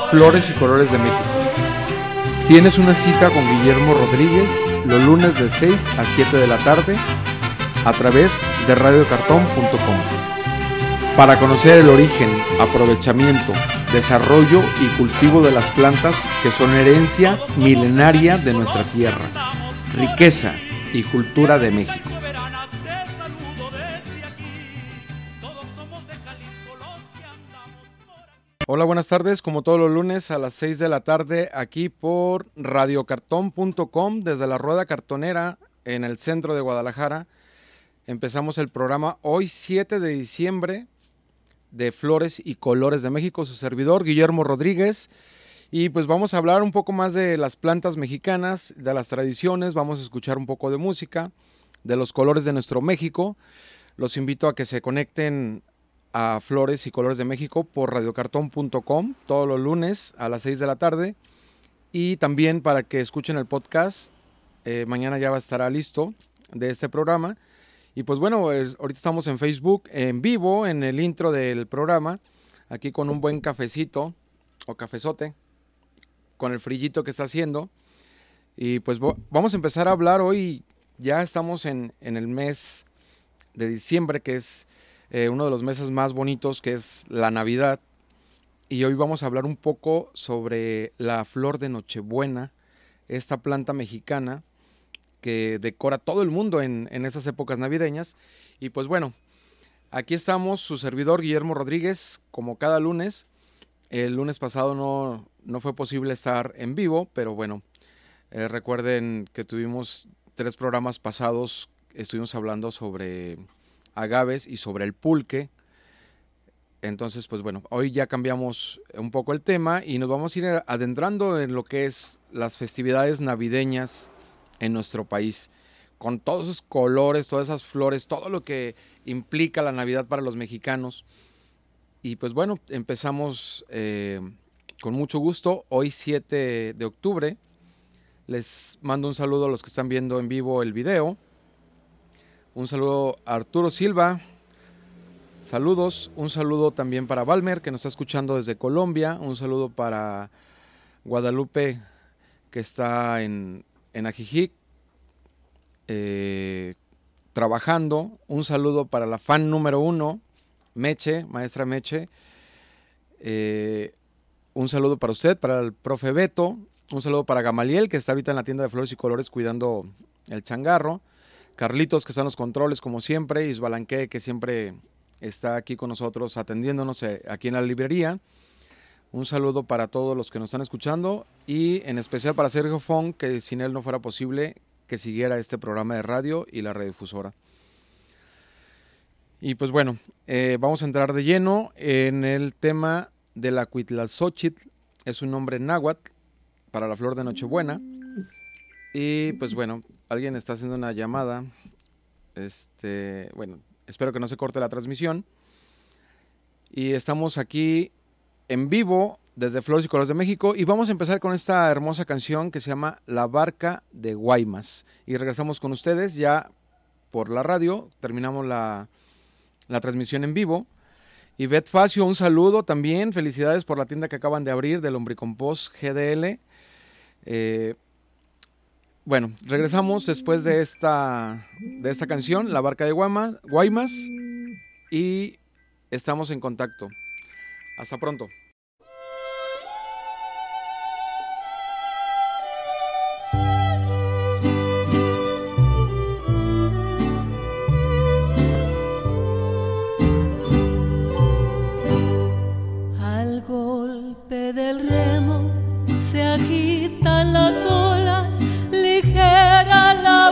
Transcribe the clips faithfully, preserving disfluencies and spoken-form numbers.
Flores y Colores de México. Tienes una cita con Guillermo Rodríguez los lunes de seis a siete de la tarde a través de radio cartón punto com para conocer el origen, aprovechamiento, desarrollo y cultivo de las plantas que son herencia milenaria de nuestra tierra, riqueza y cultura de México. Hola, buenas tardes, como todos los lunes a las seis de la tarde aquí por radio cartón punto com desde la Rueda Cartonera en el centro de Guadalajara. Empezamos el programa hoy siete de diciembre de Flores y Colores de México, su servidor Guillermo Rodríguez, y pues vamos a hablar un poco más de las plantas mexicanas, de las tradiciones, vamos a escuchar un poco de música, de los colores de nuestro México. Los invito a que se conecten a Flores y Colores de México por radio cartón punto com todos los lunes a las seis de la tarde, y también para que escuchen el podcast. Eh, mañana ya va a estar listo de este programa. Y pues bueno, ahorita estamos en Facebook en vivo en el intro del programa, aquí con un buen cafecito o cafezote, con el frillito que está haciendo. Y pues vamos a empezar a hablar hoy. Ya estamos en, en el mes de diciembre, que es Eh, uno de los meses más bonitos, que es la Navidad, y hoy vamos a hablar un poco sobre la flor de Nochebuena, esta planta mexicana que decora todo el mundo en, en esas épocas navideñas. Y pues bueno, aquí estamos, su servidor Guillermo Rodríguez, como cada lunes. El lunes pasado no, no fue posible estar en vivo, pero bueno, eh, recuerden que tuvimos tres programas pasados, estuvimos hablando sobre agaves y sobre el pulque. Entonces pues bueno, hoy ya cambiamos un poco el tema y nos vamos a ir adentrando en lo que es las festividades navideñas en nuestro país, con todos esos colores, todas esas flores, todo lo que implica la Navidad para los mexicanos. Y pues bueno, empezamos eh, con mucho gusto hoy siete de octubre. Les mando un saludo a los que están viendo en vivo el video. Un saludo a Arturo Silva, saludos, un saludo también para Valmer, que nos está escuchando desde Colombia, un saludo para Guadalupe, que está en, en Ajijic, eh, trabajando, un saludo para la fan número uno, Meche, maestra Meche, eh, un saludo para usted, para el profe Beto, un saludo para Gamaliel, que está ahorita en la tienda de Flores y Colores cuidando el changarro, Carlitos, que está en los controles como siempre, Isbalanque, que siempre está aquí con nosotros atendiéndonos aquí en la librería. Un saludo para todos los que nos están escuchando y en especial para Sergio Fong, que sin él no fuera posible que siguiera este programa de radio y la radiodifusora. Y pues bueno, eh, vamos a entrar de lleno en el tema de la Cuitlazóchitl. Es un nombre náhuatl para la flor de Nochebuena. Y pues bueno, alguien está haciendo una llamada. Este, bueno, espero que no se corte la transmisión. Y estamos aquí en vivo desde Flores y Colores de México. Y vamos a empezar con esta hermosa canción que se llama La Barca de Guaymas. Y regresamos con ustedes ya por la radio. Terminamos la, la transmisión en vivo. Y Beth Facio, un saludo también. Felicidades por la tienda que acaban de abrir de Lombricompost G D L. Eh... Bueno, regresamos después de esta, de esta canción, La Barca de Guaymas, Guaymas, y estamos en contacto. Hasta pronto. Al golpe del remo se agitan las olas, ligera la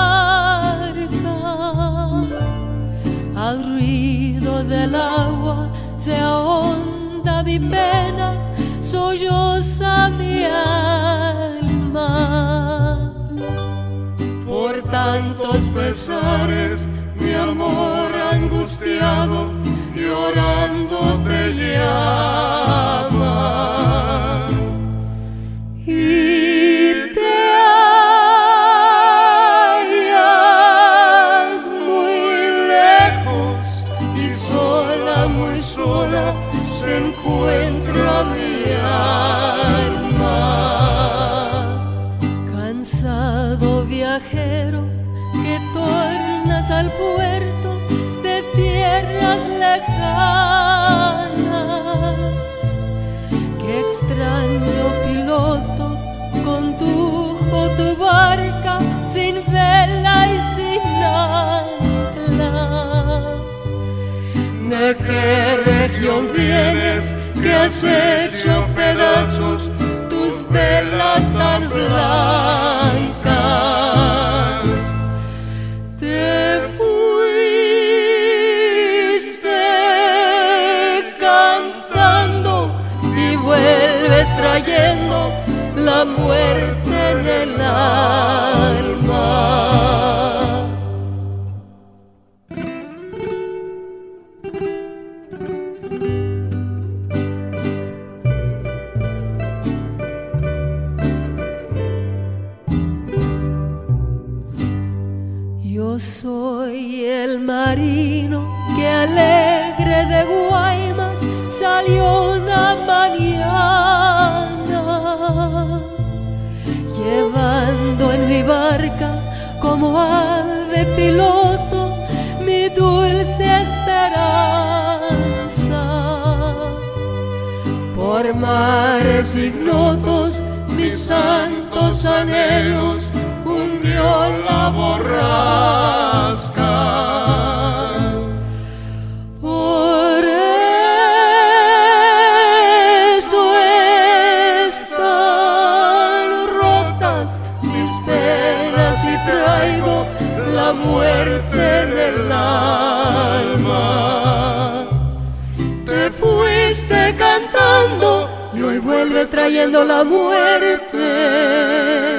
barca, al ruido del agua se ahonda mi pena, solloza mi alma. Por tantos pesares, mi amor angustiado, llorando te llama. Y te hallas muy lejos y sola, muy sola se encuentra mi alma. al puerto de tierras lejanas. Qué extraño piloto condujo tu barca sin vela y sin ancla. ¿De qué región vienes que has hecho pedazos tus velas tan blancas? Te fuiste cantando y vuelves trayendo la muerte en el alma. Yo soy el marino que alegre de Guaymas salió una mañana, llevando en mi barca como ave piloto mi dulce esperanza. Por mares ignotos mis santos anhelos hundió la borrasca. Por eso están rotas mis penas y traigo la muerte en el alma. Te fuiste cantando y hoy vuelves trayendo la muerte.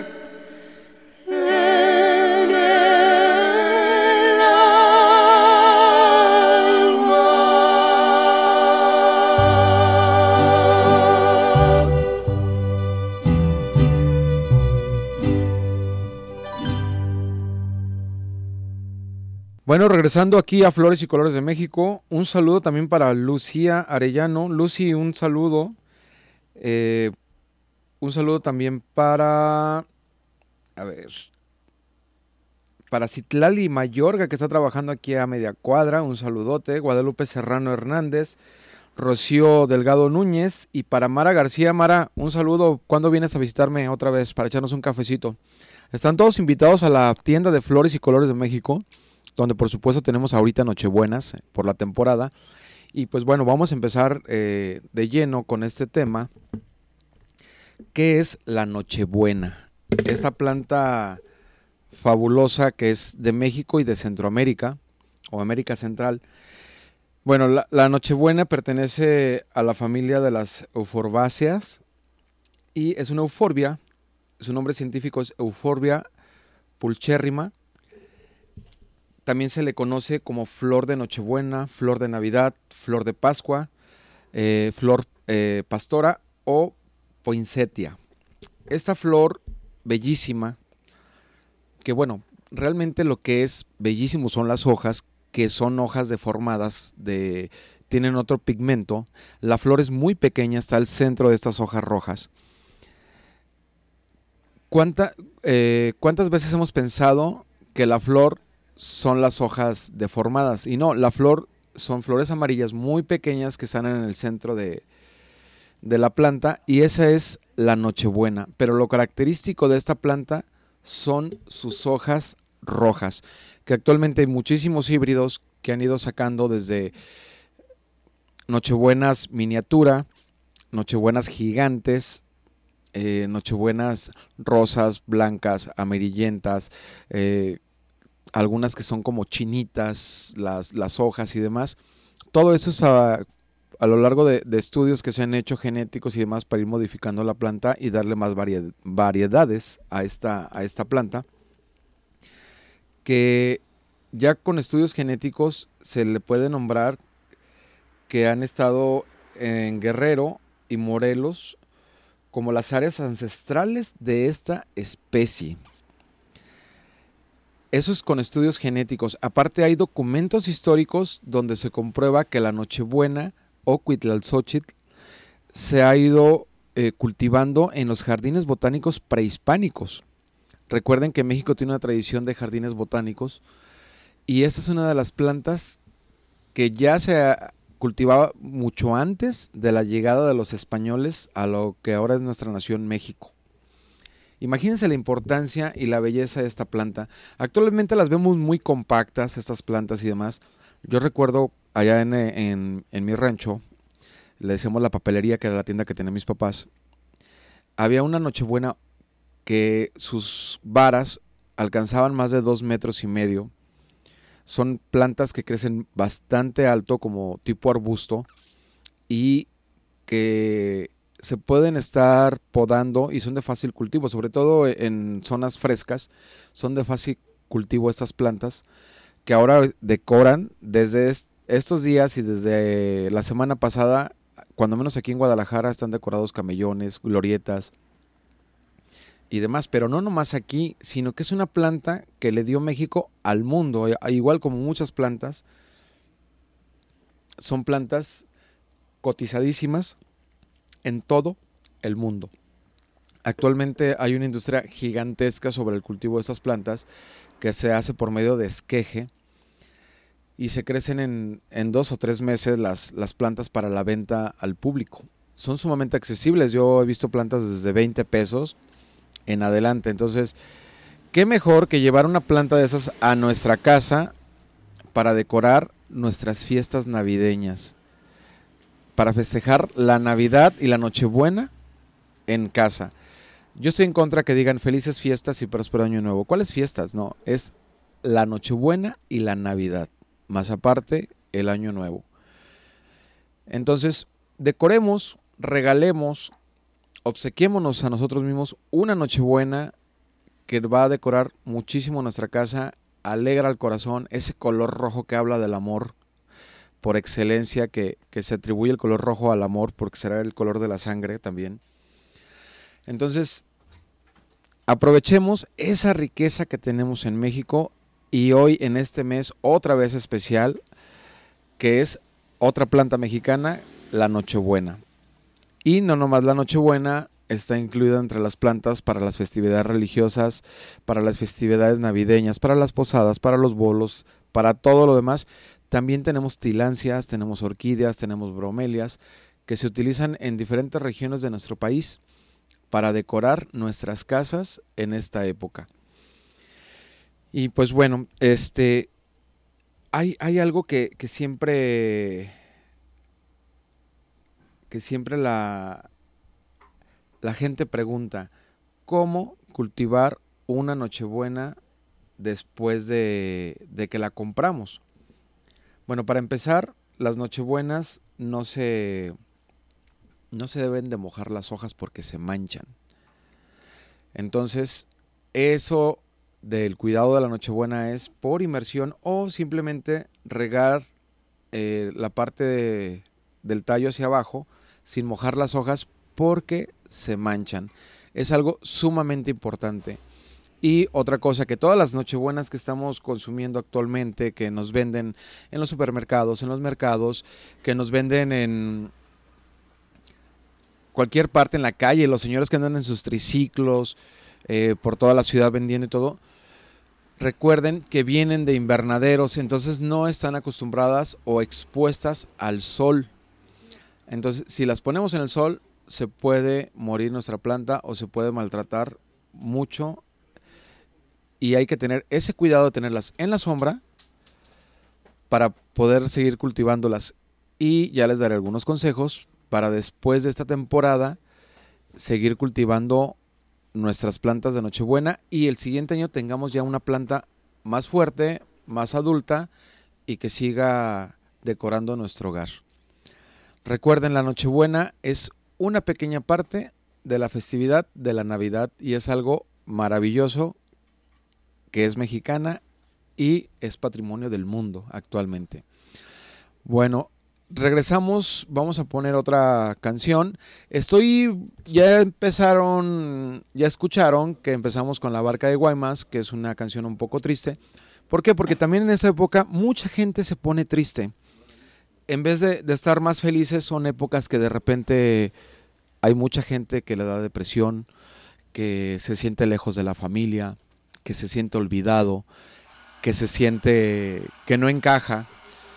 Bueno, regresando aquí a Flores y Colores de México, un saludo también para Lucía Arellano. Lucy, un saludo. Eh, un saludo también para, a ver, para Citlali Mayorga, que está trabajando aquí a media cuadra. Un saludote. Guadalupe Serrano Hernández, Rocío Delgado Núñez y para Mara García. Mara, un saludo. ¿Cuándo vienes a visitarme otra vez para echarnos un cafecito? Están todos invitados a la tienda de Flores y Colores de México, donde por supuesto tenemos ahorita Nochebuenas por la temporada. Y pues bueno, vamos a empezar eh, de lleno con este tema, que es la Nochebuena. Esta planta fabulosa que es de México y de Centroamérica, o América Central. Bueno, la, la Nochebuena pertenece a la familia de las euforbaceas y es una euforbia. Su nombre científico es Euphorbia pulcherrima. También se le conoce como flor de Nochebuena, flor de Navidad, flor de Pascua, eh, flor eh, pastora o poinsettia. Esta flor bellísima, que bueno, realmente lo que es bellísimo son las hojas, que son hojas deformadas, de, tienen otro pigmento. La flor es muy pequeña, está al centro de estas hojas rojas. ¿Cuánta, eh, ¿Cuántas veces hemos pensado que la flor son las hojas deformadas? Y no, la flor son flores amarillas muy pequeñas que están en el centro de, de la planta, y esa es la Nochebuena. Pero lo característico de esta planta son sus hojas rojas, que actualmente hay muchísimos híbridos que han ido sacando desde Nochebuenas miniatura, Nochebuenas gigantes, eh, Nochebuenas rosas, blancas, amarillentas, eh, algunas que son como chinitas, las, las hojas y demás. Todo eso es a, a lo largo de, de estudios que se han hecho genéticos y demás para ir modificando la planta y darle más varied, variedades a esta, a esta planta, que ya con estudios genéticos se le puede nombrar que han estado en Guerrero y Morelos como las áreas ancestrales de esta especie. Eso es con estudios genéticos. Aparte hay documentos históricos donde se comprueba que la Nochebuena o Cuitlalxóchitl se ha ido eh, cultivando en los jardines botánicos prehispánicos. Recuerden que México tiene una tradición de jardines botánicos Y esta es una de las plantas que ya se cultivaba mucho antes de la llegada de los españoles a lo que ahora es nuestra nación México. Imagínense la importancia y la belleza de esta planta. Actualmente las vemos muy compactas, estas plantas y demás. Yo recuerdo allá en, en, en mi rancho, le decíamos la papelería, que era la tienda que tenían mis papás, había una Nochebuena que sus varas alcanzaban más de dos metros y medio. Son plantas que crecen bastante alto, como tipo arbusto, y que se pueden estar podando y son de fácil cultivo, sobre todo en zonas frescas, son de fácil cultivo estas plantas, que ahora decoran desde est- estos días y desde la semana pasada, cuando menos aquí en Guadalajara, están decorados camellones, glorietas y demás, pero no nomás aquí, sino que es una planta que le dio México al mundo, igual como muchas plantas, son plantas cotizadísimas en todo el mundo. Actualmente hay una industria gigantesca sobre el cultivo de estas plantas que se hace por medio de esqueje y se crecen en, en dos o tres meses las, las plantas para la venta al público. Son sumamente accesibles, yo he visto plantas desde veinte pesos en adelante. Entonces, qué mejor que llevar una planta de esas a nuestra casa para decorar nuestras fiestas navideñas, para festejar la Navidad y la Nochebuena en casa. Yo estoy en contra que digan felices fiestas y próspero año nuevo. ¿Cuáles fiestas? No, es la Nochebuena y la Navidad, más aparte el año nuevo. Entonces, decoremos, regalemos, obsequiémonos a nosotros mismos una Nochebuena que va a decorar muchísimo nuestra casa, alegra el corazón, ese color rojo que habla del amor por excelencia, que, que se atribuye el color rojo al amor porque será el color de la sangre también. Entonces, aprovechemos esa riqueza que tenemos en México y hoy en este mes otra vez especial, que es otra planta mexicana, la Nochebuena. Y no nomás la Nochebuena, está incluida entre las plantas para las festividades religiosas, para las festividades navideñas, para las posadas, para los bolos, para todo lo demás. También tenemos tilancias, tenemos orquídeas, tenemos bromelias, que se utilizan en diferentes regiones de nuestro país para decorar nuestras casas en esta época. Y pues bueno, este, hay, hay algo que, que siempre... que siempre la, la gente pregunta, ¿cómo cultivar una Nochebuena después de, de que la compramos? Bueno, para empezar, las Nochebuenas no se, no se deben de mojar las hojas porque se manchan. Entonces, eso del cuidado de la Nochebuena es por inmersión o simplemente regar eh, la parte de, del tallo hacia abajo sin mojar las hojas porque se manchan. Es algo sumamente importante. Y otra cosa, que todas las Nochebuenas que estamos consumiendo actualmente, que nos venden en los supermercados, en los mercados, que nos venden en cualquier parte en la calle, los señores que andan en sus triciclos eh, por toda la ciudad vendiendo y todo, recuerden que vienen de invernaderos, entonces no están acostumbradas o expuestas al sol. Entonces, si las ponemos en el sol, se puede morir nuestra planta o se puede maltratar mucho y hay que tener ese cuidado de tenerlas en la sombra para poder seguir cultivándolas. Y ya les daré algunos consejos para después de esta temporada seguir cultivando nuestras plantas de Nochebuena y el siguiente año tengamos ya una planta más fuerte, más adulta y que siga decorando nuestro hogar. Recuerden, la Nochebuena es una pequeña parte de la festividad de la Navidad y es algo maravilloso que es mexicana y es patrimonio del mundo actualmente. Bueno, regresamos, vamos a poner otra canción. Estoy, ya empezaron, ya escucharon que empezamos con La Barca de Guaymas, que es una canción un poco triste. ¿Por qué? Porque también en esta época mucha gente se pone triste. En vez de, de estar más felices, son épocas que de repente hay mucha gente que le da depresión, que se siente lejos de la familia, que se siente olvidado. que se siente que no encaja.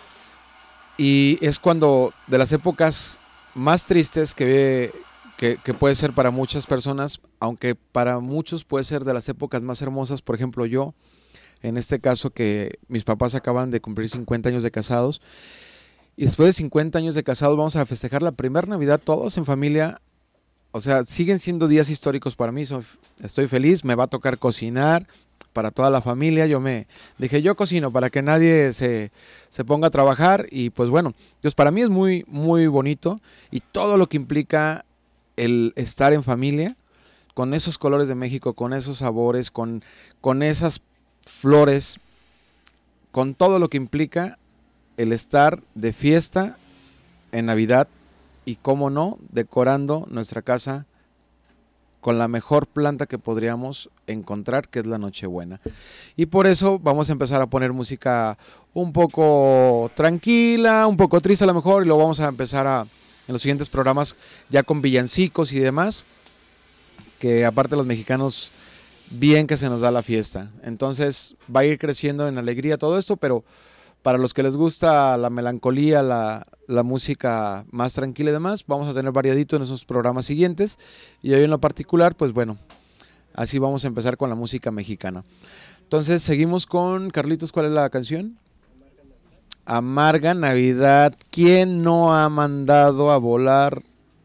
Y es cuando de las épocas más tristes que, que, que puede ser para muchas personas, aunque para muchos puede ser de las épocas más hermosas. Por ejemplo, yo, en este caso, que mis papás acaban de cumplir cincuenta años de casados, y después de cincuenta años de casados vamos a festejar la primera Navidad todos en familia. O sea, siguen siendo días históricos para mí. Soy, estoy feliz, me va a tocar cocinar para toda la familia. Yo me dije, yo cocino para que nadie se, se ponga a trabajar. Y pues bueno, pues para mí es muy, muy bonito. Y todo lo que implica el estar en familia, con esos colores de México, con esos sabores, con, con esas flores, con todo lo que implica el estar de fiesta en Navidad. Y cómo no, decorando nuestra casa con la mejor planta que podríamos encontrar, que es la Nochebuena. Y por eso vamos a empezar a poner música un poco tranquila, un poco triste a lo mejor, y lo vamos a empezar a, en los siguientes programas ya con villancicos y demás, que aparte los mexicanos, bien que se nos da la fiesta. Entonces va a ir creciendo en alegría todo esto, pero para los que les gusta la melancolía, la, la música más tranquila y demás, vamos a tener variadito en esos programas siguientes. Y hoy en lo particular, pues bueno, así vamos a empezar con la música mexicana. Entonces seguimos con Carlitos. ¿Cuál es la canción? Amarga Navidad. ¿Quién no ha mandado a volar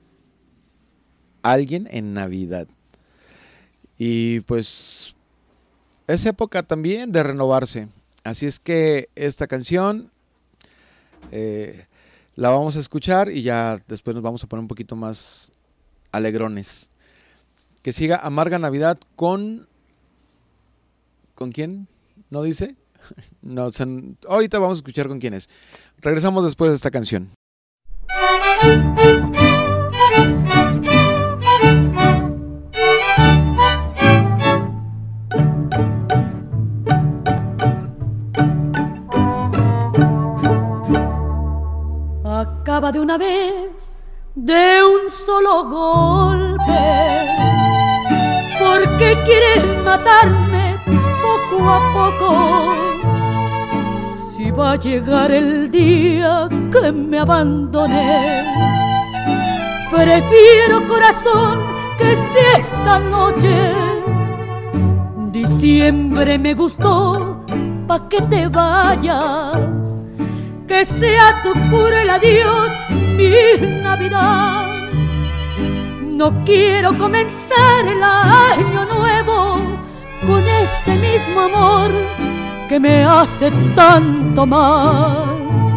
a alguien en Navidad? Y pues es época también de renovarse. Así es que esta canción eh, la vamos a escuchar y ya después nos vamos a poner un poquito más alegrones. Que siga Amarga Navidad con... ¿Con quién? ¿No dice? No, o sea, ahorita vamos a escuchar con quién es. Regresamos después de esta canción. Acaba de una vez, de un solo golpe. ¿Por qué quieres matarme poco a poco? Si va a llegar el día que me abandoné, prefiero, corazón, que sea esta noche. Diciembre me gustó, pa' que te vayas. Que sea tu cruel adiós mi Navidad. No quiero comenzar el año nuevo con este mismo amor que me hace tanto mal.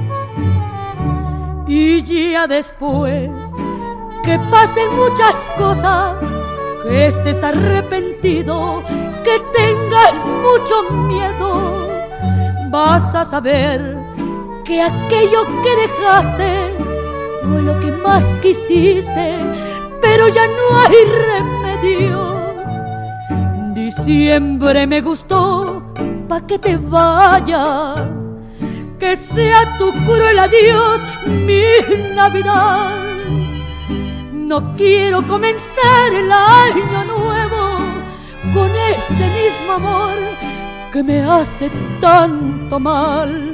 Y ya después que pasen muchas cosas, que estés arrepentido, que tengas mucho miedo, vas a saber que aquello que dejaste fue lo que más quisiste, pero ya no hay remedio. Diciembre me gustó, pa' que te vayas. Que sea tu cruel adiós mi Navidad. No quiero comenzar el año nuevo con este mismo amor que me hace tanto mal.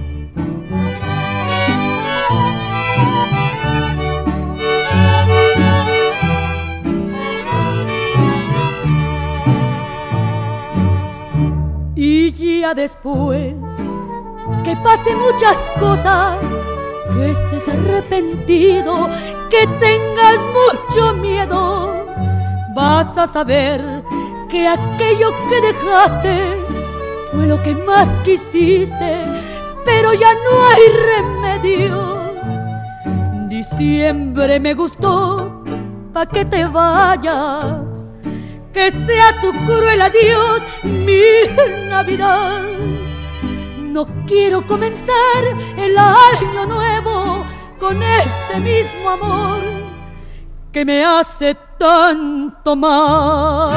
Y ya después que pasen muchas cosas, que estés arrepentido, que tengas mucho miedo, vas a saber que aquello que dejaste fue lo que más quisiste, pero ya no hay remedio. Diciembre me gustó, pa' que te vayas. Que sea tu cruel adiós mi Navidad. No quiero comenzar el año nuevo con este mismo amor que me hace tanto mal.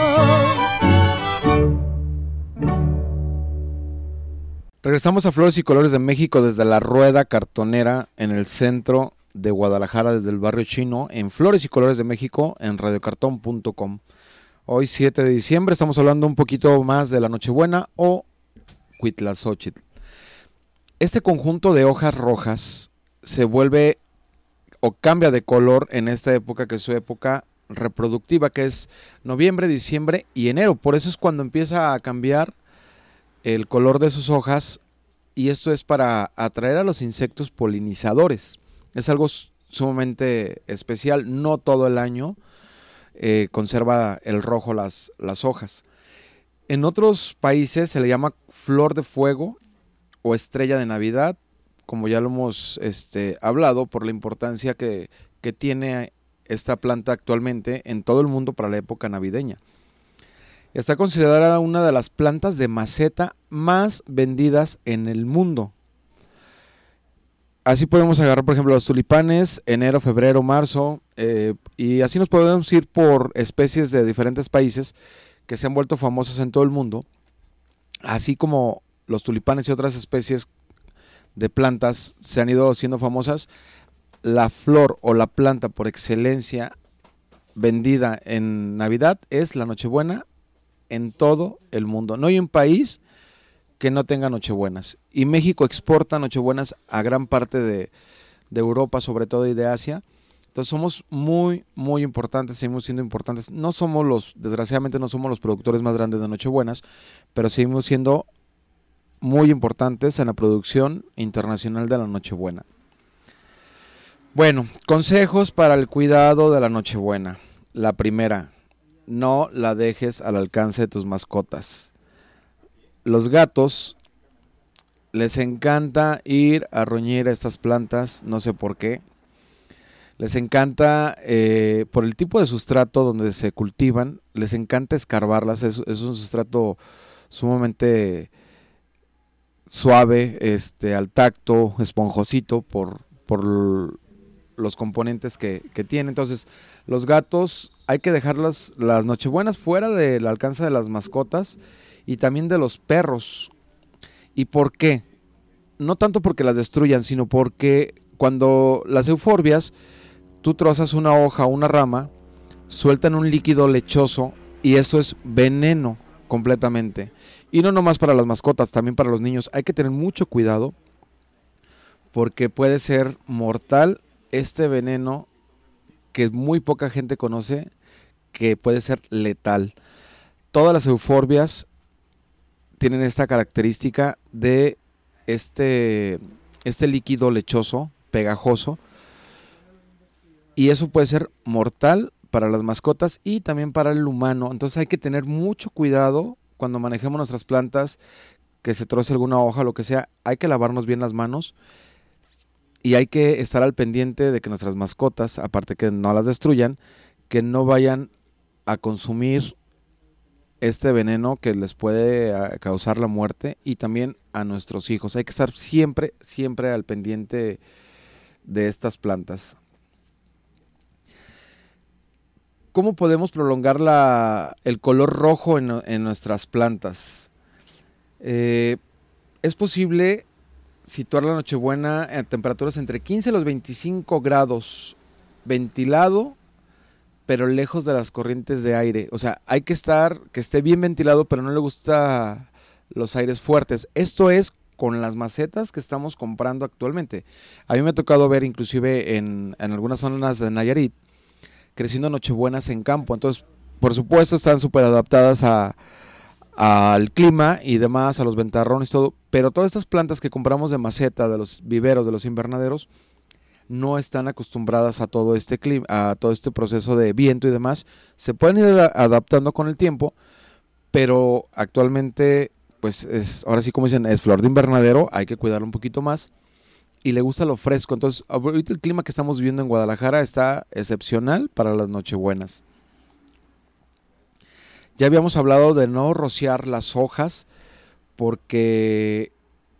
Regresamos a Flores y Colores de México desde la Rueda Cartonera en el centro de Guadalajara, desde el barrio chino, en Flores y Colores de México, en radio cartón punto com. Hoy siete de diciembre estamos hablando un poquito más de la Nochebuena, o Cuitlazóchitl. Este conjunto de hojas rojas se vuelve o cambia de color en esta época, que es su época reproductiva, que es noviembre, diciembre y enero. Por eso es cuando empieza a cambiar el color de sus hojas, y esto es para atraer a los insectos polinizadores. Es algo sumamente especial. No todo el año eh, conserva el rojo las, las hojas. En otros países se le llama flor de fuego o estrella de Navidad, como ya lo hemos este, hablado, por la importancia que, que tiene esta planta actualmente en todo el mundo para la época navideña. Está considerada una de las plantas de maceta más vendidas en el mundo. Así podemos agarrar, por ejemplo, los tulipanes, enero, febrero, marzo, eh, y así nos podemos ir por especies de diferentes países que se han vuelto famosas en todo el mundo, así como los tulipanes y otras especies de plantas se han ido siendo famosas. La flor o la planta por excelencia vendida en Navidad es la Nochebuena en todo el mundo. No hay un país que no tenga Nochebuenas, y México exporta Nochebuenas a gran parte de, de Europa, sobre todo, y de Asia. Entonces somos muy, muy importantes, seguimos siendo importantes. No somos los, desgraciadamente no somos los productores más grandes de Nochebuenas, pero seguimos siendo muy importantes en la producción internacional de la Nochebuena. Bueno, consejos para el cuidado de la Nochebuena. La primera, no la dejes al alcance de tus mascotas. Los gatos les encanta ir a roñir a estas plantas, no sé por qué. Les encanta, eh, por el tipo de sustrato donde se cultivan, les encanta escarbarlas. Es, es un sustrato sumamente suave, este, al tacto, esponjosito por, por los componentes que, que tiene. Entonces, los gatos hay que dejarlas las Nochebuenas fuera del alcance de las mascotas y también de los perros. ¿Y por qué? No tanto porque las destruyan, sino porque cuando las euforbias, tú trozas una hoja o una rama, sueltan un líquido lechoso y eso es veneno completamente. Y no nomás para las mascotas, también para los niños. Hay que tener mucho cuidado porque puede ser mortal este veneno que muy poca gente conoce, que puede ser letal. Todas las euforbias tienen esta característica de este, este líquido lechoso, pegajoso, y eso puede ser mortal para las mascotas y también para el humano. Entonces hay que tener mucho cuidado cuando manejemos nuestras plantas, que se troce alguna hoja, lo que sea. Hay que lavarnos bien las manos y hay que estar al pendiente de que nuestras mascotas, aparte que no las destruyan, que no vayan a consumir este veneno que les puede causar la muerte, y también a nuestros hijos. Hay que estar siempre, siempre al pendiente de estas plantas. ¿Cómo podemos prolongar la, el color rojo en, en nuestras plantas? Eh, es posible situar la Nochebuena a temperaturas entre quince y los veinticinco grados, ventilado, pero lejos de las corrientes de aire. O sea, hay que estar, que esté bien ventilado, pero no le gusta los aires fuertes. Esto es con las macetas que estamos comprando actualmente. A mí me ha tocado ver inclusive en, en algunas zonas de Nayarit, creciendo Nochebuenas en campo. Entonces, por supuesto, están súper adaptadas a, a, al clima y demás, a los ventarrones, todo. Pero todas estas plantas que compramos de maceta, de los viveros, de los invernaderos, no están acostumbradas a todo este clima, a todo este proceso de viento y demás. Se pueden ir adaptando con el tiempo, pero actualmente, pues, es, ahora sí, como dicen, es flor de invernadero, hay que cuidarlo un poquito más. Y le gusta lo fresco. Entonces, ahorita el clima que estamos viviendo en Guadalajara está excepcional para las Nochebuenas. Ya habíamos hablado de no rociar las hojas porque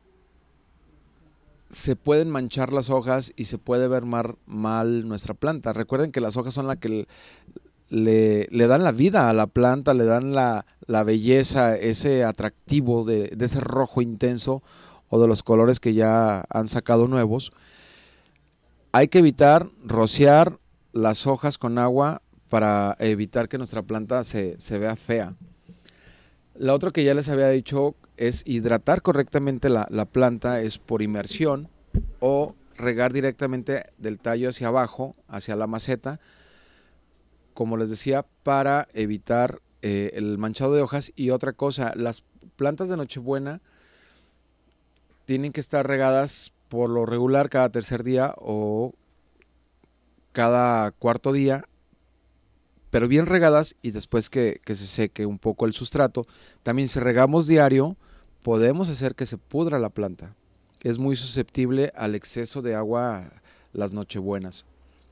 se pueden manchar las hojas y se puede ver mal, mal nuestra planta. Recuerden que las hojas son las que le, le dan la vida a la planta, le dan la, la belleza, ese atractivo de, de ese rojo intenso o de los colores que ya han sacado nuevos. Hay que evitar rociar las hojas con agua para evitar que nuestra planta se, se vea fea. La otra que ya les había dicho es hidratar correctamente la, la planta, es por inmersión o regar directamente del tallo hacia abajo, hacia la maceta, como les decía, para evitar eh, el manchado de hojas. Y otra cosa, las plantas de Nochebuena tienen que estar regadas por lo regular cada tercer día o cada cuarto día, pero bien regadas, y después que, que se seque un poco el sustrato. También si regamos diario, podemos hacer que se pudra la planta. Es muy susceptible al exceso de agua las Nochebuenas.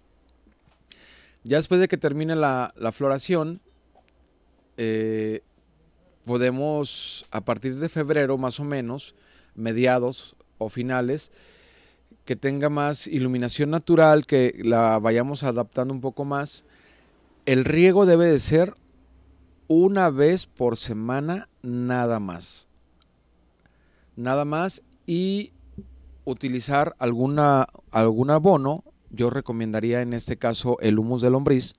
Ya después de que termine la, la floración, eh, podemos a partir de febrero más o menos, mediados o finales, que tenga más iluminación natural, que la vayamos adaptando un poco más. El riego debe de ser una vez por semana nada más. Nada más, y utilizar alguna, algún abono. Yo recomendaría en este caso el humus de lombriz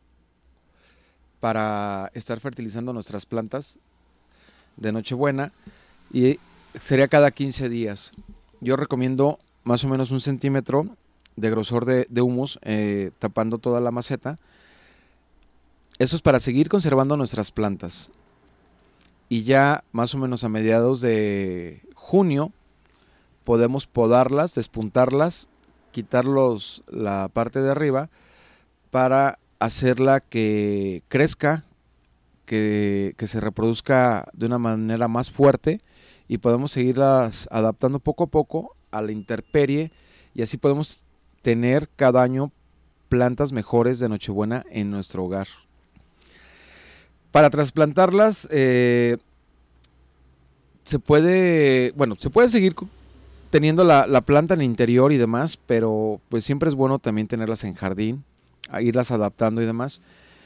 para estar fertilizando nuestras plantas de Nochebuena, y sería cada quince días. Yo recomiendo más o menos un centímetro de grosor de, de humus eh, tapando toda la maceta. Eso es para seguir conservando nuestras plantas. Y ya más o menos a mediados de junio podemos podarlas, despuntarlas, quitarlos la parte de arriba para hacerla que crezca, que, que se reproduzca de una manera más fuerte, y podemos seguirlas adaptando poco a poco a la intemperie, y así podemos tener cada año plantas mejores de Nochebuena en nuestro hogar. Para trasplantarlas eh, se puede, bueno, se puede seguir teniendo la, la planta en el interior y demás, pero pues siempre es bueno también tenerlas en jardín, a irlas adaptando y demás.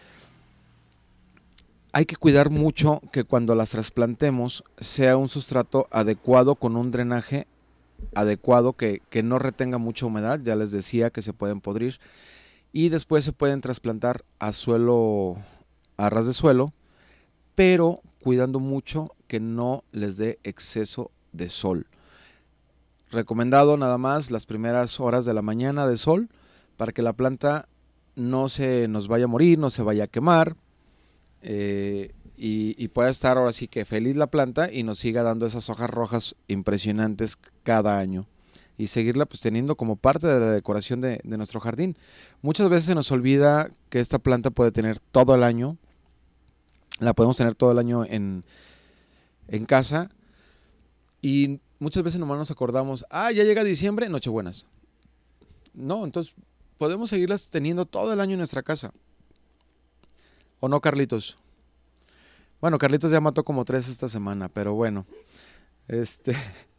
Hay que cuidar mucho que cuando las trasplantemos sea un sustrato adecuado, con un drenaje adecuado, que, que no retenga mucha humedad. Ya les decía que se pueden podrir, y después se pueden trasplantar a suelo, a ras de suelo, pero cuidando mucho que no les dé exceso de sol. Recomendado nada más las primeras horas de la mañana de sol, para que la planta no se nos vaya a morir, no se vaya a quemar, eh, y, y pueda estar ahora sí que feliz la planta y nos siga dando esas hojas rojas impresionantes cada año, y seguirla pues teniendo como parte de la decoración de, de nuestro jardín. Muchas veces se nos olvida que esta planta puede tener todo el año, la podemos tener todo el año en, en casa, y muchas veces nomás nos acordamos, ah, ya llega diciembre, Nochebuenas. No, entonces podemos seguirlas teniendo todo el año en nuestra casa. ¿O no, Carlitos? Bueno, Carlitos ya mató como tres esta semana, pero bueno. Este...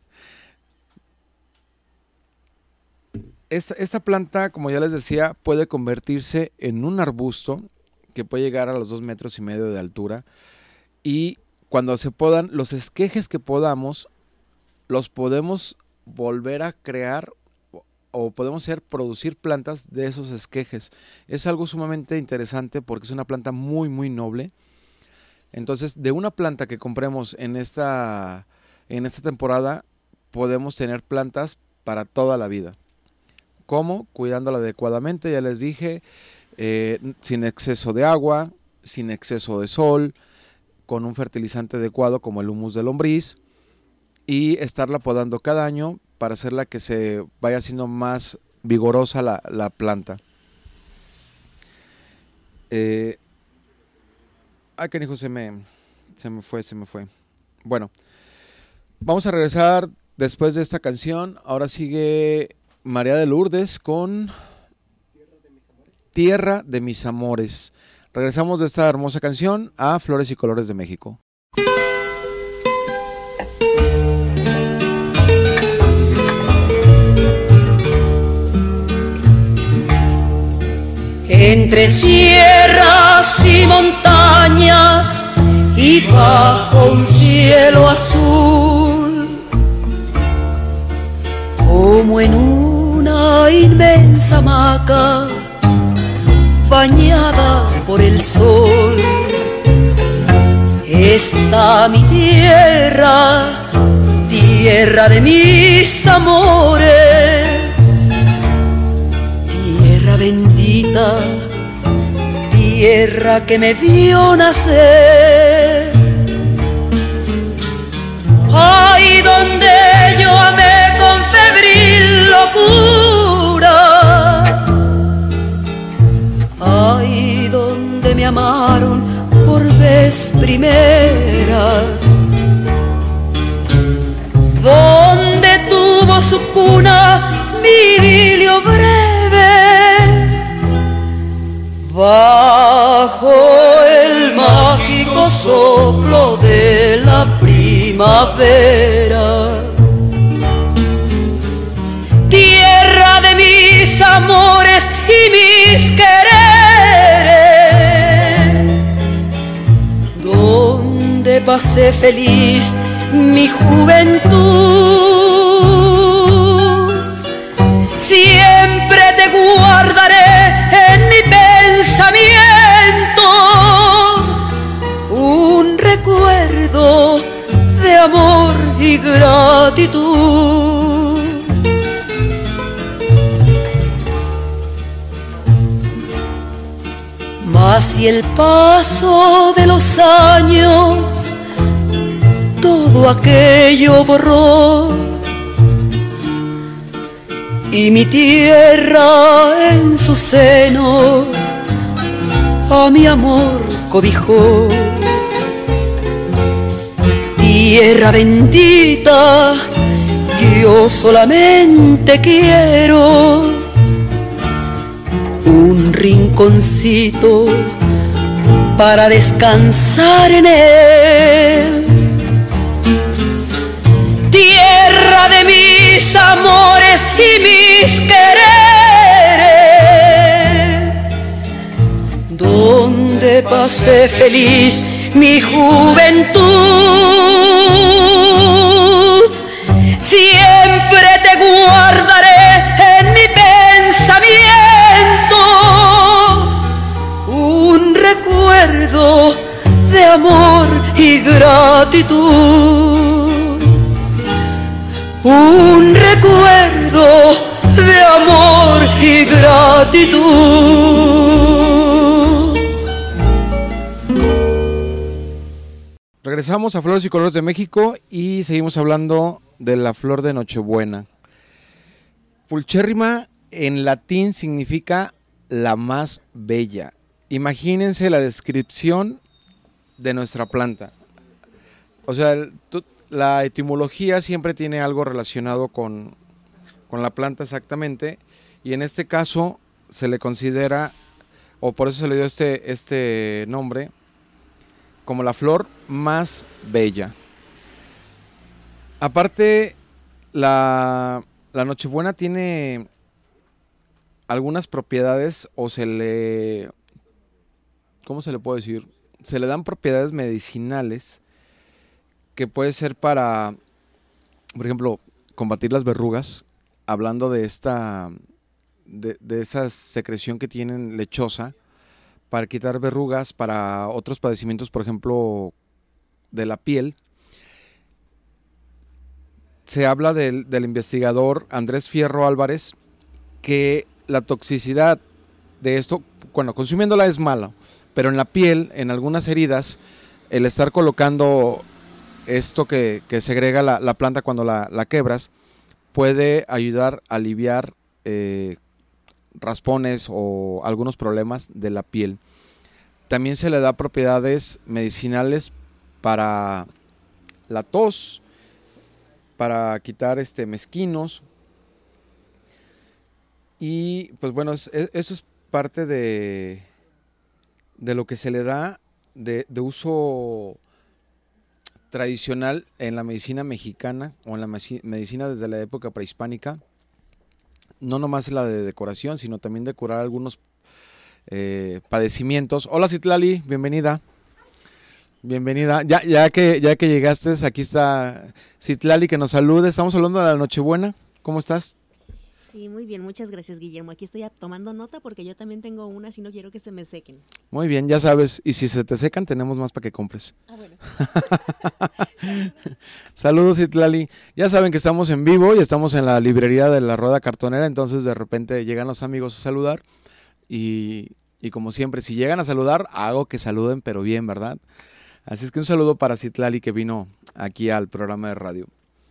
Esta, esta planta, como ya les decía, puede convertirse en un arbusto que puede llegar a los dos metros y medio de altura, y cuando se podan los esquejes que podamos, los podemos volver a crear, o podemos hacer producir plantas de esos esquejes. Es algo sumamente interesante porque es una planta muy muy noble. Entonces, de una planta que compremos en esta, en esta temporada, podemos tener plantas para toda la vida. ¿Cómo? Cuidándola adecuadamente, ya les dije, eh, sin exceso de agua, sin exceso de sol, con un fertilizante adecuado como el humus de lombriz, y estarla podando cada año para hacerla que se vaya haciendo más vigorosa la, la planta. Eh, ay, canijo, se me, se me fue, se me fue. Bueno, vamos a regresar después de esta canción. Ahora sigue María de Lourdes con Tierra de mis amores. Tierra de mis amores. Regresamos de esta hermosa canción a Flores y Colores de México. Entre sierras y montañas y bajo un cielo azul, como en una inmensa hamaca bañada por el sol, está mi tierra, tierra de mis amores, tierra bendita, tierra que me vio nacer. Ay, donde yo amé con febril locura, ay, donde me amaron por vez primera, donde tuvo su cuna mi idilio breve, bajo el mágico soplo de la primavera. Tierra de mis amores y mis quereres, donde pasé feliz mi juventud. Siempre te guardaré en mi pensamiento, un recuerdo de amor y gratitud. Mas si el paso de los años todo aquello borró y mi tierra en su seno a mi amor cobijó, tierra bendita, yo solamente quiero un rinconcito para descansar en él. Tierra de mis amores y mis quereres, donde pasé feliz mi juventud. Siempre te guardaré en mi pensamiento, un recuerdo de amor y gratitud, un recuerdo de amor y gratitud. Regresamos a Flores y Colores de México y seguimos hablando de la flor de Nochebuena. Pulchérrima en latín significa la más bella. Imagínense la descripción de nuestra planta. O sea, la etimología siempre tiene algo relacionado con, con la planta exactamente, y en este caso se le considera, o por eso se le dio este, este nombre, como la flor más bella. Aparte, la, la Nochebuena tiene algunas propiedades, o se le, ¿cómo se le puede decir? Se le dan propiedades medicinales que puede ser para, por ejemplo, combatir las verrugas, hablando de esta, de, de esa secreción que tienen lechosa, para quitar verrugas, para otros padecimientos, por ejemplo, de la piel. Se habla del, del investigador Andrés Fierro Álvarez, que la toxicidad de esto, bueno, consumiéndola es mala, pero en la piel, en algunas heridas, el estar colocando esto que, que segrega la, la planta cuando la, la quebras, puede ayudar a aliviar eh, raspones o algunos problemas de la piel. También se le da propiedades medicinales para la tos, para quitar este mezquinos, y pues bueno, es, eso es parte de, de lo que se le da de, de uso tradicional en la medicina mexicana, o en la medicina desde la época prehispánica. No nomás la de decoración, sino también de curar algunos eh, padecimientos. Hola Citlali, bienvenida. Bienvenida. Ya, ya que ya que llegaste, aquí está Citlali que nos salude. Estamos hablando de la Nochebuena. ¿Cómo estás? Sí, muy bien, muchas gracias, Guillermo. Aquí estoy tomando nota porque yo también tengo unas y no quiero que se me sequen. Muy bien, ya sabes, y si se te secan tenemos más para que compres. Ah, bueno. Saludos, Citlali. Ya saben que estamos en vivo y estamos en la librería de la Rueda Cartonera, entonces de repente llegan los amigos a saludar y, y como siempre, si llegan a saludar, hago que saluden, pero bien, ¿verdad? Así es que un saludo para Citlali que vino aquí al programa de radio.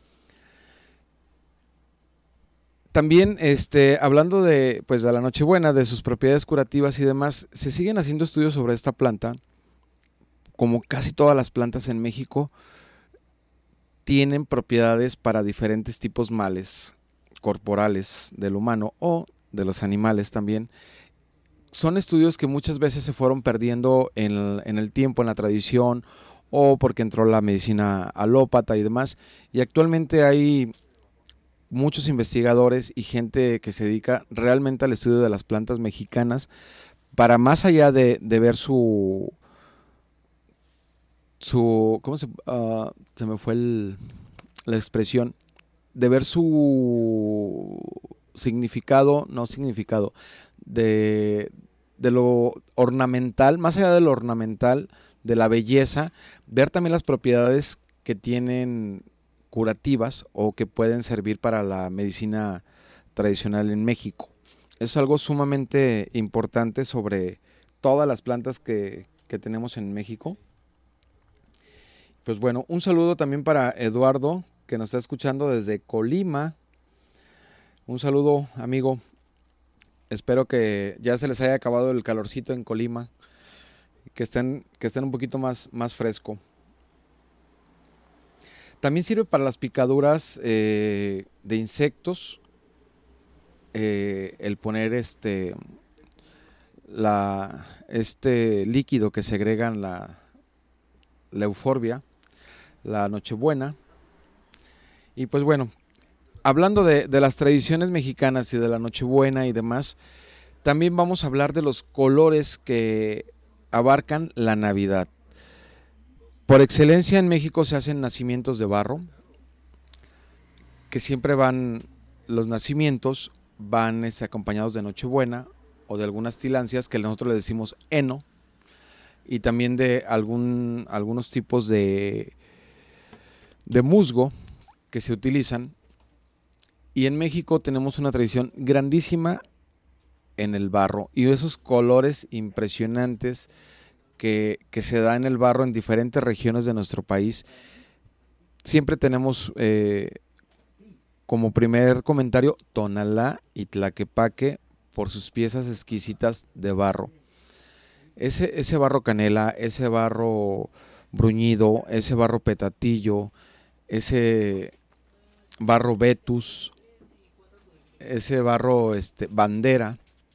También, este, hablando de, pues, de la Nochebuena, de sus propiedades curativas y demás, se siguen haciendo estudios sobre esta planta. Como casi todas las plantas en México, tienen propiedades para diferentes tipos males corporales del humano o de los animales también. Son estudios que muchas veces se fueron perdiendo en el, en el tiempo, en la tradición, o porque entró la medicina alópata y demás. Y actualmente hay muchos investigadores y gente que se dedica realmente al estudio de las plantas mexicanas para, más allá de, de ver su su ¿cómo se uh, se me fue el, la expresión? De ver su significado, no significado, de, de lo ornamental, más allá de lo ornamental, de la belleza, ver también las propiedades que tienen curativas o que pueden servir para la medicina tradicional en México. Es algo sumamente importante sobre todas las plantas que, que tenemos en México. Pues bueno, un saludo también para Eduardo, que nos está escuchando desde Colima. Un saludo, amigo. Espero que ya se les haya acabado el calorcito en Colima, que estén, que estén un poquito más, más fresco. También sirve para las picaduras eh, de insectos, eh, el poner este, la, este líquido que segregan la, la euforbia, la Nochebuena. Y pues bueno, hablando de, de las tradiciones mexicanas y de la Nochebuena y demás, también vamos a hablar de los colores que abarcan la Navidad. Por excelencia en México se hacen nacimientos de barro, que siempre van, los nacimientos van este, acompañados de Nochebuena o de algunas tilancias que nosotros le decimos heno, y también de algún, algunos tipos de, de musgo que se utilizan. Y en México tenemos una tradición grandísima en el barro y esos colores impresionantes que, que se da en el barro en diferentes regiones de nuestro país. Siempre tenemos eh, como primer comentario Tonalá y Tlaquepaque por sus piezas exquisitas de barro. Ese, ese barro canela, ese barro bruñido, ese barro petatillo, ese barro vetus, ese barro este, bandera,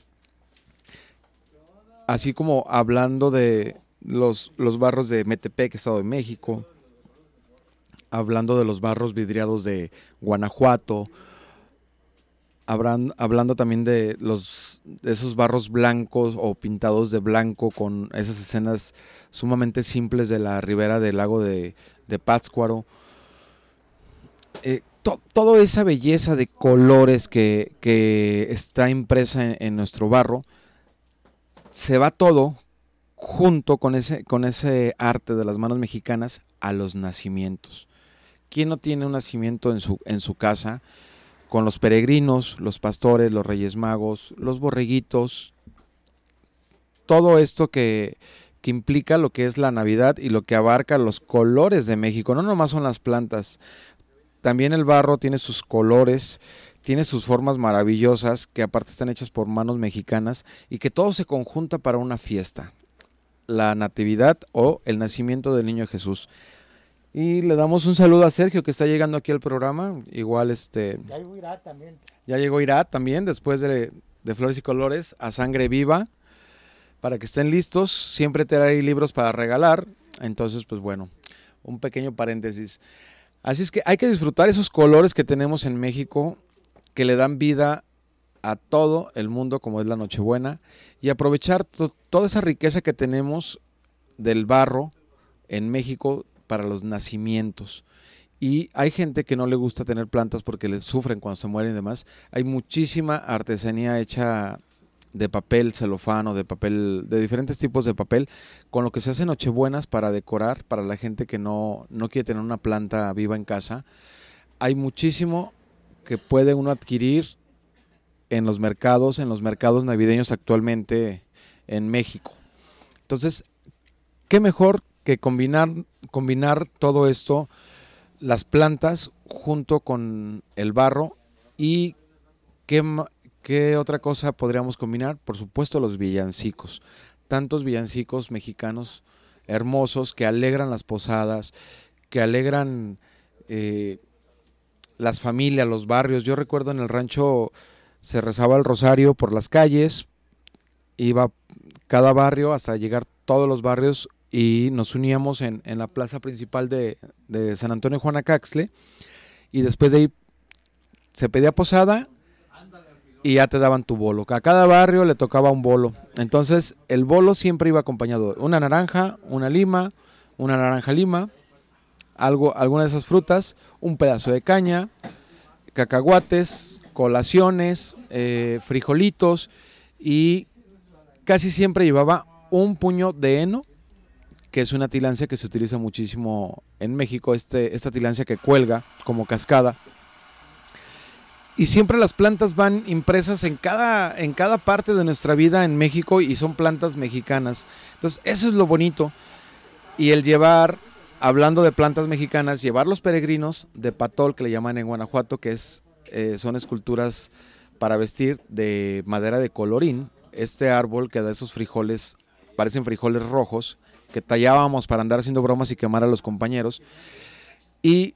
así como hablando de los, los barros de Metepec, Estado de México, hablando de los barros vidriados de Guanajuato, habrán, hablando también de, los, de esos barros blancos o pintados de blanco con esas escenas sumamente simples de la ribera del lago de, de Pátzcuaro. Eh, to, toda esa belleza de colores que, que está impresa en, en nuestro barro, se va todo junto con ese, con ese arte de las manos mexicanas a los nacimientos. ¿Quién no tiene un nacimiento en su, en su casa? Con los peregrinos, los pastores, los reyes magos, los borreguitos, todo esto que, que implica lo que es la Navidad y lo que abarca los colores de México. No nomás son las plantas, también el barro tiene sus colores, tiene sus formas maravillosas que aparte están hechas por manos mexicanas y que todo se conjunta para una fiesta, la natividad o el nacimiento del niño Jesús. Y le damos un saludo a Sergio que está llegando aquí al programa, igual este... Ya llegó Irat también. Ya llegó Irat también, después de, de Flores y Colores, a Sangre Viva, para que estén listos, siempre trae libros para regalar, entonces pues bueno, un pequeño paréntesis. Así es que hay que disfrutar esos colores que tenemos en México, que le dan vida a todo el mundo como es la Nochebuena, y aprovechar to- toda esa riqueza que tenemos del barro en México para los nacimientos. Y hay gente que no le gusta tener plantas porque les sufren cuando se mueren y demás. Hay muchísima artesanía hecha de papel celofán o de papel, de diferentes tipos de papel, con lo que se hacen nochebuenas para decorar, para la gente que no, no quiere tener una planta viva en casa. Hay muchísimo que puede uno adquirir en los mercados, en los mercados navideños actualmente en México. Entonces, qué mejor que combinar, combinar todo esto, las plantas junto con el barro. Y qué, qué otra cosa podríamos combinar, por supuesto los villancicos, tantos villancicos mexicanos hermosos que alegran las posadas, que alegran eh, las familias, los barrios. Yo recuerdo en el rancho se rezaba el rosario por las calles, iba cada barrio hasta llegar todos los barrios y nos uníamos en, en la plaza principal de, de San Antonio Juanacaxtle, y después de ahí se pedía posada y ya te daban tu bolo. A cada barrio le tocaba un bolo. Entonces el bolo siempre iba acompañado de una naranja, una lima, una naranja lima, algo, alguna de esas frutas, un pedazo de caña, cacahuates, colaciones, eh, frijolitos, y casi siempre llevaba un puño de heno, que es una tilancia que se utiliza muchísimo en México, este, esta tilancia que cuelga como cascada. Y siempre las plantas van impresas en cada, en cada parte de nuestra vida en México, y son plantas mexicanas. Entonces eso es lo bonito. Y el llevar, hablando de plantas mexicanas, llevar los peregrinos de patol, que le llaman en Guanajuato, que es, eh, son esculturas para vestir de madera de colorín, este árbol que da esos frijoles, parecen frijoles rojos, que tallábamos para andar haciendo bromas y quemar a los compañeros. Y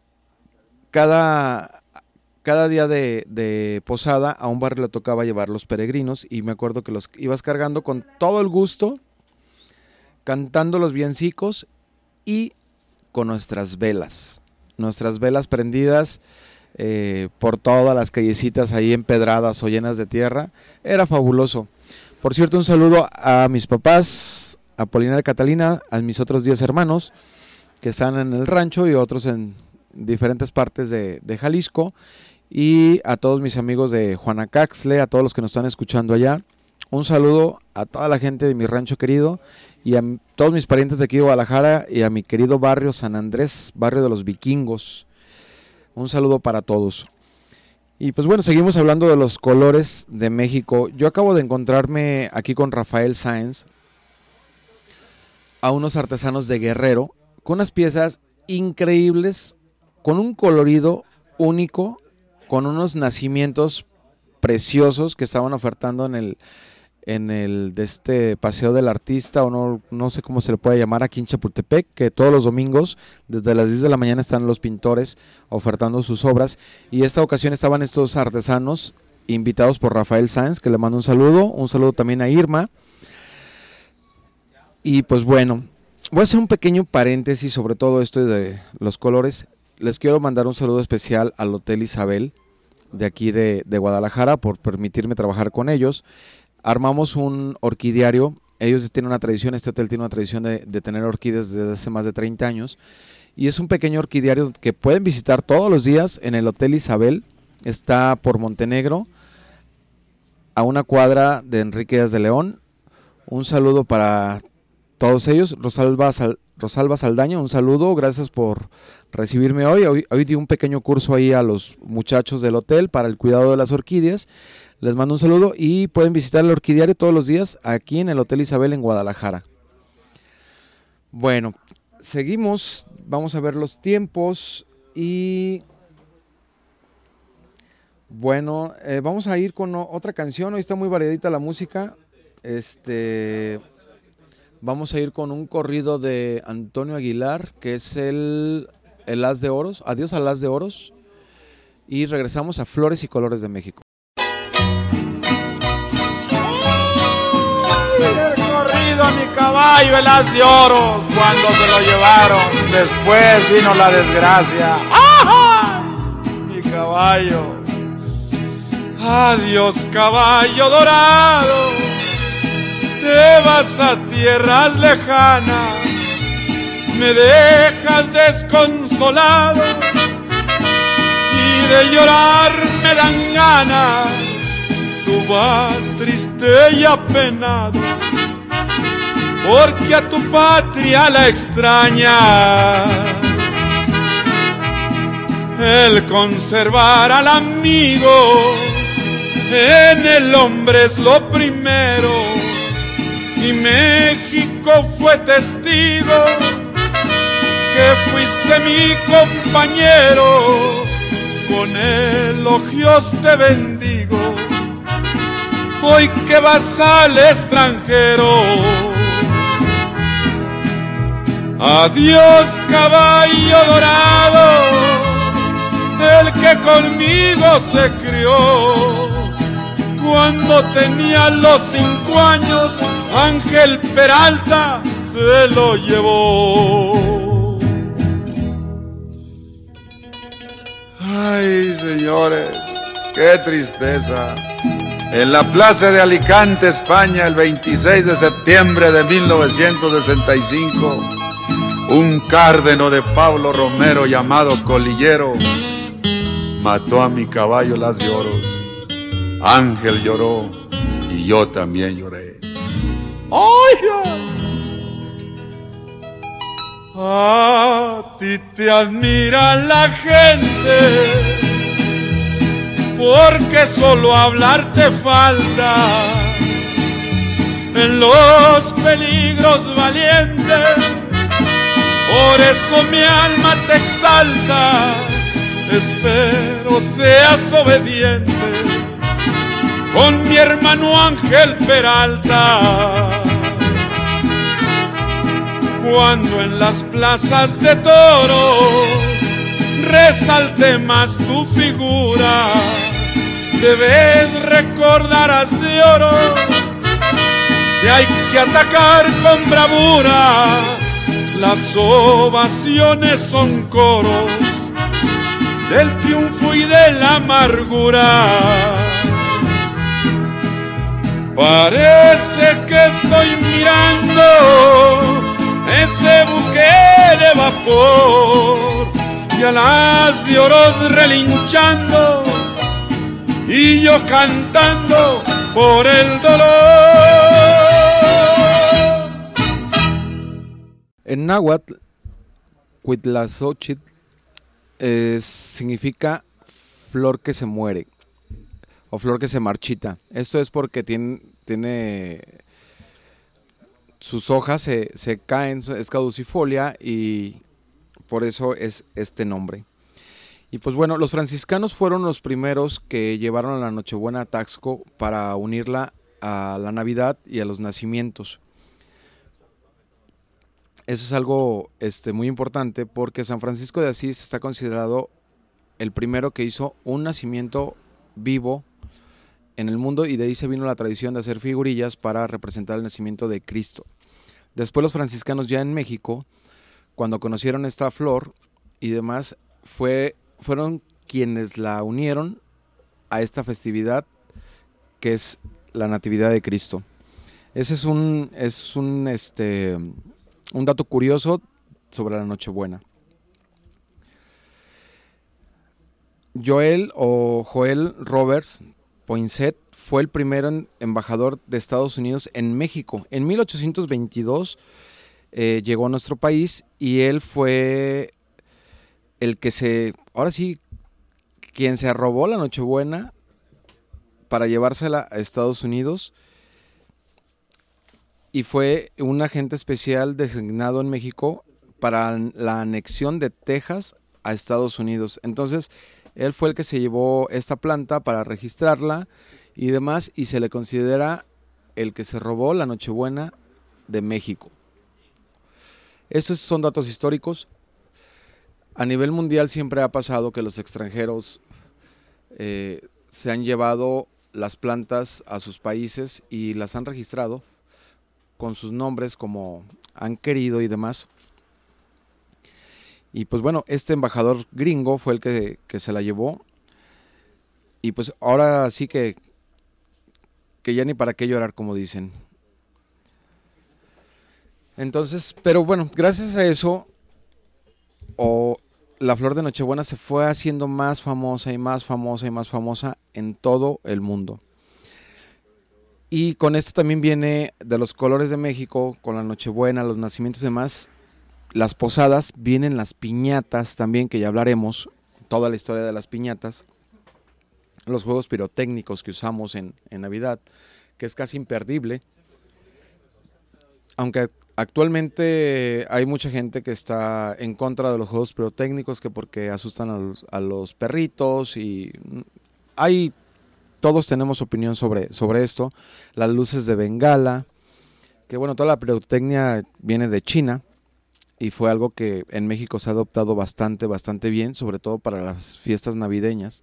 cada, cada día de, de posada a un barrio le tocaba llevar los peregrinos, y me acuerdo que los ibas cargando con todo el gusto, cantando los villancicos y con nuestras velas, nuestras velas prendidas eh, por todas las callecitas ahí empedradas o llenas de tierra. Era fabuloso. Por cierto, un saludo a mis papás, a Polina y Catalina, a mis otros diez hermanos que están en el rancho y otros en diferentes partes de, de Jalisco, y a todos mis amigos de Juanacaxtle, a todos los que nos están escuchando allá. Un saludo a toda la gente de mi rancho querido, y a todos mis parientes de aquí de Guadalajara, y a mi querido barrio San Andrés, barrio de los vikingos. Un saludo para todos. Y pues bueno, seguimos hablando de los colores de México. Yo acabo de encontrarme aquí con Rafael Sáenz, a unos artesanos de Guerrero, con unas piezas increíbles, con un colorido único, con unos nacimientos preciosos que estaban ofertando en el en el de este Paseo del Artista, o no, no sé cómo se le puede llamar, aquí en Chapultepec, que todos los domingos desde las diez de la mañana están los pintores ofertando sus obras, y esta ocasión estaban estos artesanos invitados por Rafael Sáenz, que le mando un saludo, un saludo también a Irma. Y pues bueno, voy a hacer un pequeño paréntesis sobre todo esto de los colores. Les quiero mandar un saludo especial al Hotel Isabel de aquí de, de Guadalajara por permitirme trabajar con ellos. Armamos un orquidiario. Ellos tienen una tradición, este hotel tiene una tradición de, de tener orquídeas desde hace más de treinta años, y es un pequeño orquidiario que pueden visitar todos los días en el Hotel Isabel. Está por Montenegro, a una cuadra de Enrique Díaz de León. Un saludo para todos ellos. Rosalba, Sal, Rosalba Saldaña, un saludo, gracias por recibirme hoy. hoy. Hoy di un pequeño curso ahí a los muchachos del hotel para el cuidado de las orquídeas. Les mando un saludo, y pueden visitar el orquidiario todos los días aquí en el Hotel Isabel en Guadalajara. Bueno, seguimos, vamos a ver los tiempos, y bueno, eh, vamos a ir con otra canción. Hoy está muy variadita la música. Este, vamos a ir con un corrido de Antonio Aguilar, que es el, el Haz de Oros, Adiós al Haz de Oros, y regresamos a Flores y Colores de México. El corrido a mi caballo, el haz de oros, cuando se lo llevaron, después vino la desgracia. ¡Ay! Mi caballo. Adiós, caballo dorado, te vas a tierras lejanas, me dejas desconsolado y de llorar me dan ganas. Tú vas triste y apenado porque a tu patria la extrañas. El conservar al amigo en el hombre es lo primero, y México fue testigo que fuiste mi compañero. Con elogios te bendigo hoy que vas al extranjero. Adiós, caballo dorado, el que conmigo se crió. Cuando tenía los cinco años, Ángel Peralta se lo llevó. Ay, señores, qué tristeza. En la plaza de Alicante, España, el veintiséis de septiembre de mil novecientos sesenta y cinco, un cárdeno de Pablo Romero llamado Colillero mató a mi caballo Las de Oros. Ángel lloró y yo también lloré. ¡Oiga! A ti te admira la gente porque solo hablar te falta. En los peligros valientes, por eso mi alma te exalta. Espero seas obediente con mi hermano Ángel Peralta. Cuando en las plazas de toros resalte más tu figura, debes recordar as de oro que hay que atacar con bravura. Las ovaciones son coros del triunfo y de la amargura. Parece que estoy mirando ese buque de vapor y a Las de Oros relinchando y yo cantando por el dolor. En náhuatl, Cuitlaxóchitl eh, significa flor que se muere o flor que se marchita. Esto es porque tiene, tiene sus hojas se, se caen, es caducifolia y por eso es este nombre. Y pues bueno, los franciscanos fueron los primeros que llevaron a la Nochebuena a Taxco para unirla a la Navidad y a los nacimientos. Eso es algo este, muy importante porque San Francisco de Asís está considerado el primero que hizo un nacimiento vivo en el mundo, y de ahí se vino la tradición de hacer figurillas para representar el nacimiento de Cristo. Después los franciscanos ya en México, cuando conocieron esta flor y demás, fue, fueron quienes la unieron a esta festividad que es la Natividad de Cristo. Ese es un, es un, este, un dato curioso sobre la Nochebuena. Joel o Joel Roberts Poinsett fue el primero en, embajador de Estados Unidos en México. En mil ochocientos veintidós eh, llegó a nuestro país y él fue el que se, ahora sí, quien se robó la Nochebuena para llevársela a Estados Unidos, y fue un agente especial designado en México para la anexión de Texas a Estados Unidos. Entonces, él fue el que se llevó esta planta para registrarla y demás, y se le considera el que se robó la Nochebuena de México. Estos son datos históricos. A nivel mundial siempre ha pasado que los extranjeros eh, se han llevado las plantas a sus países y las han registrado con sus nombres como han querido y demás. Y pues bueno, este embajador gringo fue el que, que se la llevó. Y pues ahora sí que, que ya ni para qué llorar, como dicen. Entonces, pero bueno, gracias a eso, o la flor de Nochebuena se fue haciendo más famosa y más famosa y más famosa en todo el mundo. Y con esto también viene de los colores de México, con la Nochebuena, los nacimientos y demás, las posadas, vienen las piñatas también, que ya hablaremos, toda la historia de las piñatas, los juegos pirotécnicos que usamos en, en Navidad, que es casi imperdible, aunque actualmente hay mucha gente que está en contra de los juegos pirotécnicos, que porque asustan a los, a los perritos, y hay, todos tenemos opinión sobre, sobre esto. Las luces de Bengala, que bueno, toda la pirotecnia viene de China, y fue algo que en México se ha adoptado bastante, bastante bien, sobre todo para las fiestas navideñas,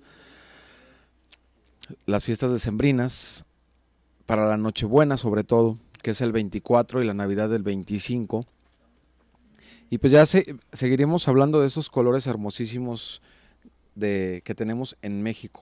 las fiestas decembrinas, para la Nochebuena sobre todo, que es el veinticuatro, y la Navidad del veinticinco. Y pues ya se, seguiremos hablando de esos colores hermosísimos de, que tenemos en México.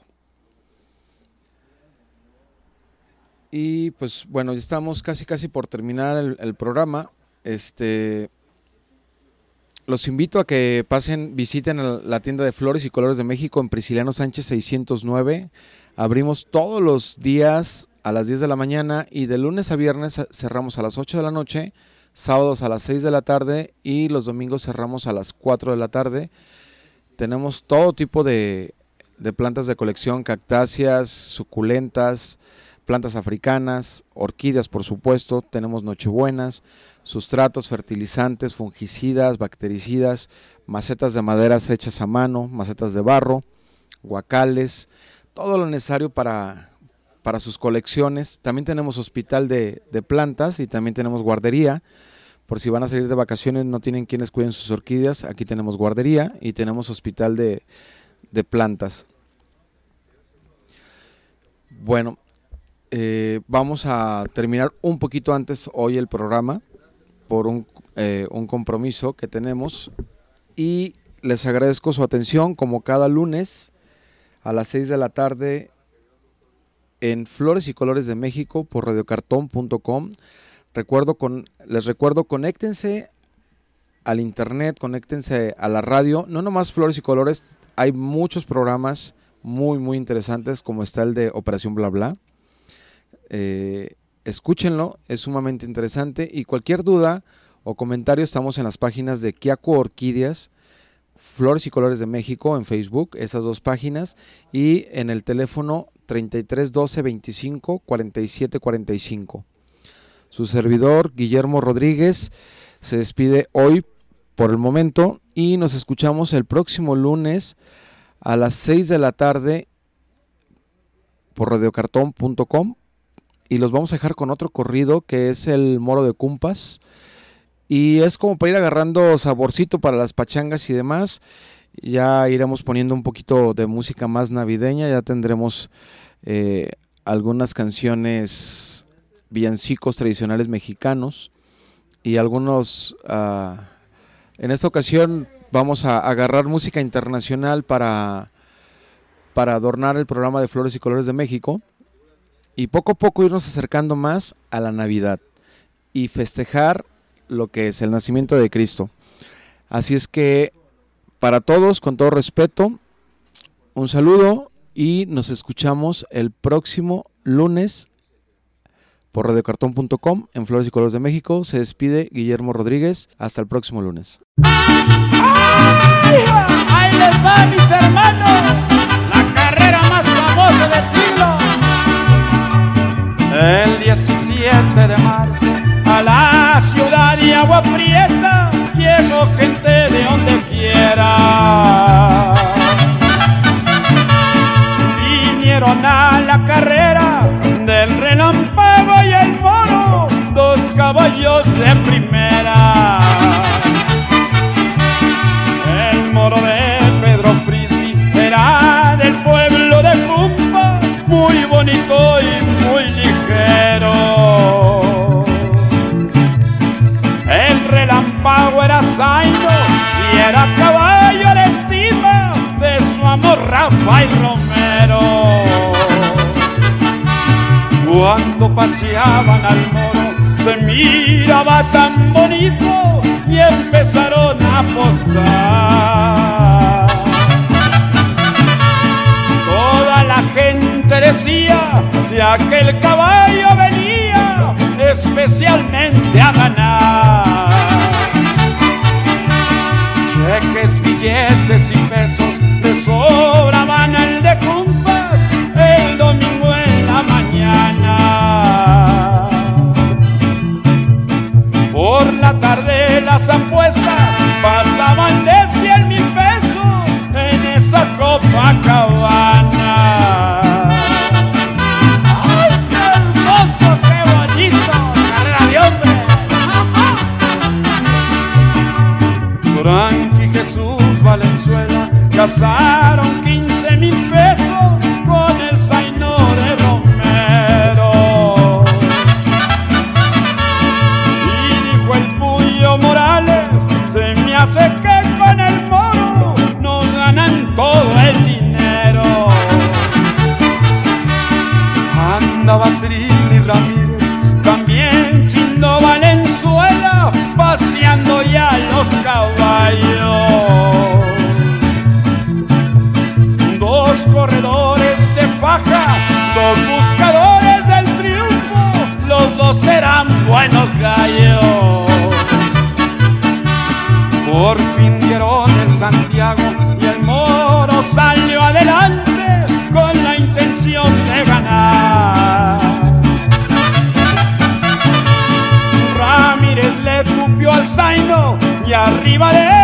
Y pues bueno, ya estamos casi casi por terminar el, el programa. Este, los invito a que pasen, visiten la tienda de Flores y Colores de México en Prisciliano Sánchez seiscientos nueve. Abrimos todos los días a las diez de la mañana, y de lunes a viernes cerramos a las ocho de la noche, sábados a las seis de la tarde, y los domingos cerramos a las cuatro de la tarde. Tenemos todo tipo de, de plantas de colección, cactáceas, suculentas, plantas africanas, orquídeas por supuesto, tenemos nochebuenas, sustratos, fertilizantes, fungicidas, bactericidas, macetas de maderas hechas a mano, macetas de barro, guacales, todo lo necesario para... para sus colecciones. También tenemos hospital de, de plantas, y también tenemos guardería. Por si van a salir de vacaciones, no tienen quienes cuiden sus orquídeas, aquí tenemos guardería y tenemos hospital de, de plantas. Bueno, eh, vamos a terminar un poquito antes hoy el programa por un, eh, un compromiso que tenemos, y les agradezco su atención como cada lunes a las seis de la tarde en Flores y Colores de México por radio cartón punto com. Recuerdo con, les recuerdo, conéctense al internet, conéctense a la radio, no nomás Flores y Colores, hay muchos programas muy muy interesantes, como está el de Operación Bla Bla. Eh, escúchenlo, es sumamente interesante, y cualquier duda o comentario estamos en las páginas de Quiaco Orquídeas, Flores y Colores de México en Facebook, esas dos páginas, y en el teléfono treinta y tres doce veinticinco cuarenta y siete cuarenta y cinco. Su servidor Guillermo Rodríguez se despide hoy por el momento, y nos escuchamos el próximo lunes a las seis de la tarde por radio cartón punto com, y los vamos a dejar con otro corrido que es el Moro de Cumpas, y es como para ir agarrando saborcito para las pachangas y demás. Ya iremos poniendo un poquito de música más navideña, ya tendremos eh, algunas canciones, villancicos tradicionales mexicanos, y algunos, uh, en esta ocasión vamos a agarrar música internacional para, para adornar el programa de Flores y Colores de México, y poco a poco irnos acercando más a la Navidad y festejar lo que es el nacimiento de Cristo. Así es que para todos, con todo respeto, un saludo, y nos escuchamos el próximo lunes por radio cartón punto com en Flores y Colores de México. Se despide Guillermo Rodríguez. Hasta el próximo lunes. ¡Ay! ¡Ahí les va, mis hermanos! La carrera más famosa del siglo. El diecisiete de marzo, a la ciudad de Agua Prieta llegó gente de donde quiera. Vinieron a la carrera del Relámpago y el Moro, dos caballos de primera. El Moro de Pedro Frisby era del pueblo de Cumpa, muy bonito y muy ligero. El Relámpago era zaino y era caballo a la estima de su amor Rafael Romero. Cuando paseaban al Moro se miraba tan bonito cantar. Toda la gente decía de aquel caballo venía especialmente a ganar. Cheques, billetes y pesos le sobraban al de compas el domingo en la mañana. Por la tarde las apuestas pasaban de cien mil pesos en esa Copacabana. ¡Ay, qué hermoso, qué bonito! ¡Carrera de hombre! Frank y Jesús Valenzuela casaron quince mil pesos con el zaino de Romero. Y dijo el Puyo Morales, se me hace que con el moro no ganan todo el dinero. Andaba Trini Ramírez, también Chindo Valenzuela, paseando ya los caballos. Dos corredores de faja, dos buscadores del triunfo, los dos eran buenos gallos. Por fin dieron el Santiago y el moro salió adelante con la intención de ganar. Ramírez le tupió al zaino y arriba de